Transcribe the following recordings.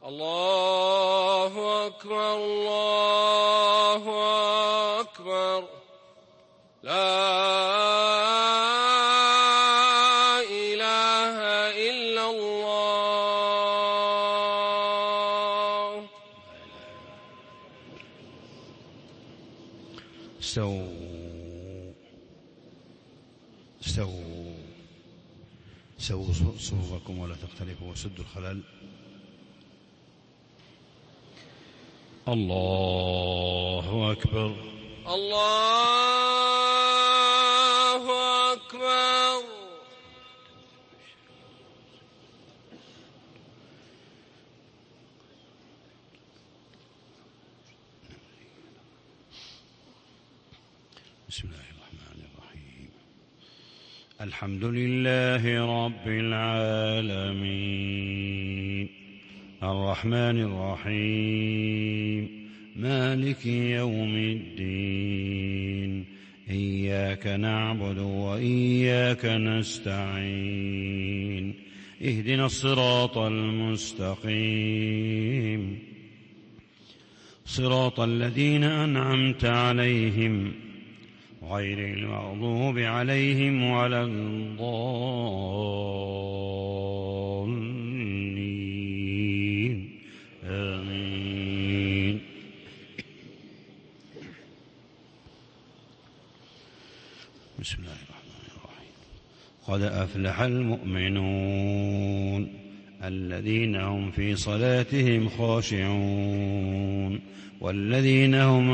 الله أكبر الله أكبر لا إله إلا الله. سووا صفوفكم ولا تختلفوا وسدوا الخلل. الله أكبر الله أكبر. بسم الله الرحمن الرحيم. الحمد لله رب العالمين الرحمن الرحيم مالك يوم الدين إياك نعبد وإياك نستعين اهدنا الصراط المستقيم صراط الذين أنعمت عليهم غير المغضوب عليهم ولا الضالين آمين. بسم الله الرحمن الرحيم. قد أفلح المؤمنون الذين هم في صلاتهم خاشعون والذين هم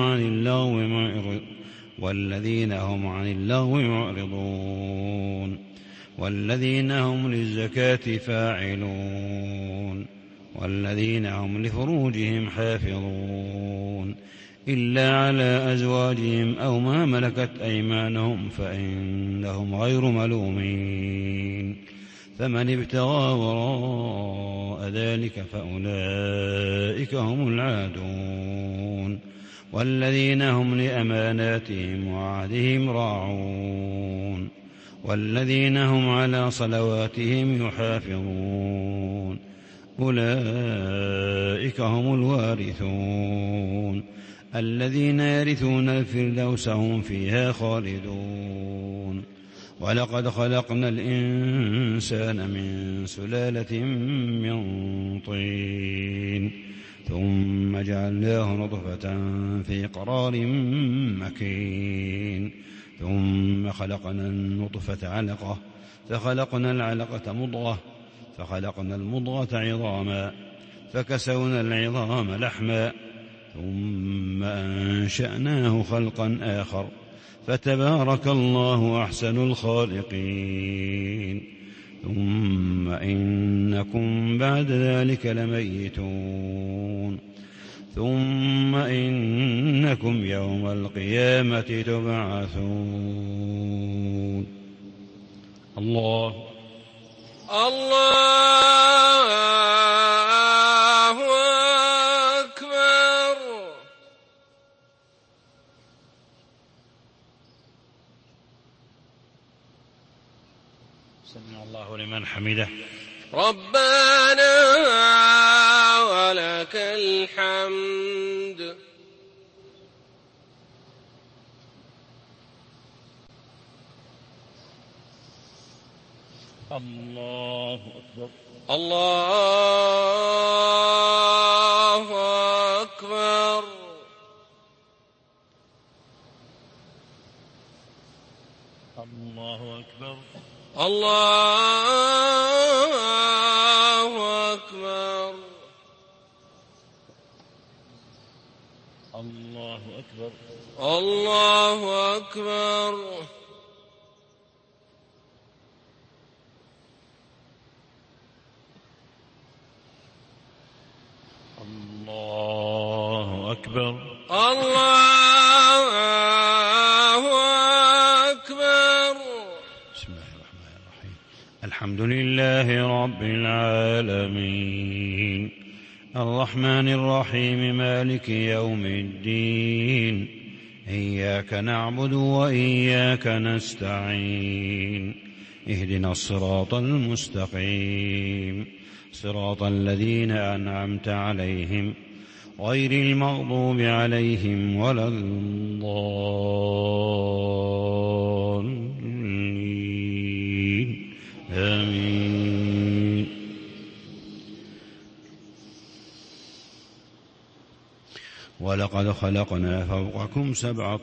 عن اللغو معرضون والذين هم للزكاة فاعلون والذين هم لفروجهم حافظون إلا على أزواجهم أو ما ملكت أيمانهم فإنهم غير ملومين فمن ابتغى وراء ذلك فأولئك هم العادون والذين هم لأماناتهم وعهدهم راعون والذين هم على صلواتهم يحافظون أولئك هم الوارثون الذين يرثون الفردوس هم فيها خالدون. ولقد خلقنا الإنسان من سلالة من طين ثم جعلناه نطفة في قرار مكين ثم خلقنا النطفة علقة فخلقنا العلقة مضغة فخلقنا المضغة عظاما فكسونا العظام لحما ثم أنشأناه خلقا آخر فتبارك الله أحسن الخالقين. ثم إنكم بعد ذلك لميتون ثم إنكم يوم القيامة تبعثون. الله أكبر. سمع الله لمن حمده ربنا ولك الحمد. الله أكبر الله أكبر. الله أكبر الله أكبر. الله أكبر الله أكبر. الله أكبر الله أكبر. بسم الله الرحمن الرحيم. الحمد لله رب العالمين الرحمن الرحيم مالك يوم الدين إياك نعبد وإياك نستعين اهدنا الصراط المستقيم صراط الذين أنعمت عليهم غير المغضوب عليهم ولا الضالين آمين. ولقد خلقنا فوقكم 7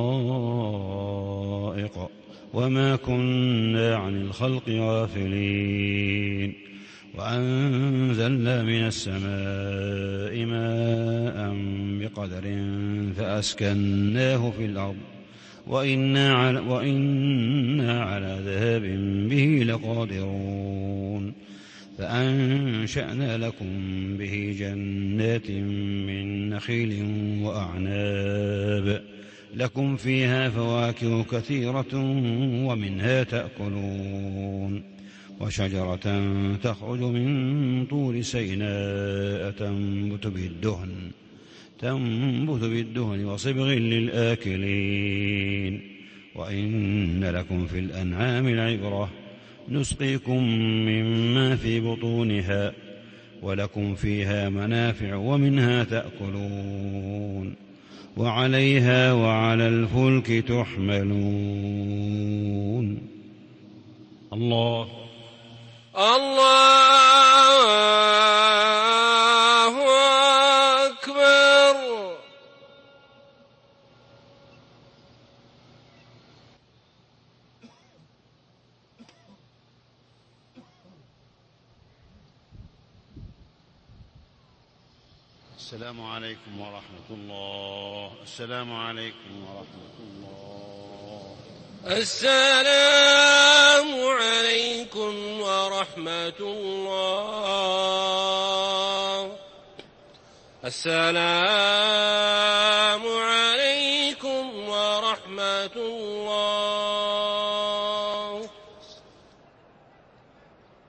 طرائق وما كنا عن الخلق غافلين وأنزلنا من السماء ماء بقدر فأسكناه في الأرض وإنا على ذهاب به لقادرون فأنشأنا لكم به جنات من نخيل وأعناب لكم فيها فواكه كثيرة ومنها تأكلون وشجرة تخرج من طور سيناء تنبت بالدهن وصبغ للآكلين وإن لكم في الأنعام العبرة نسقيكم مما في بطونها ولكم فيها منافع ومنها تأكلون وعليها وعلى الفلك تحملون. الله أكبر. السلام عليكم ورحمة الله. السلام عليكم ورحمة الله. السلام عليكم ورحمة الله. السلام عليكم ورحمة الله.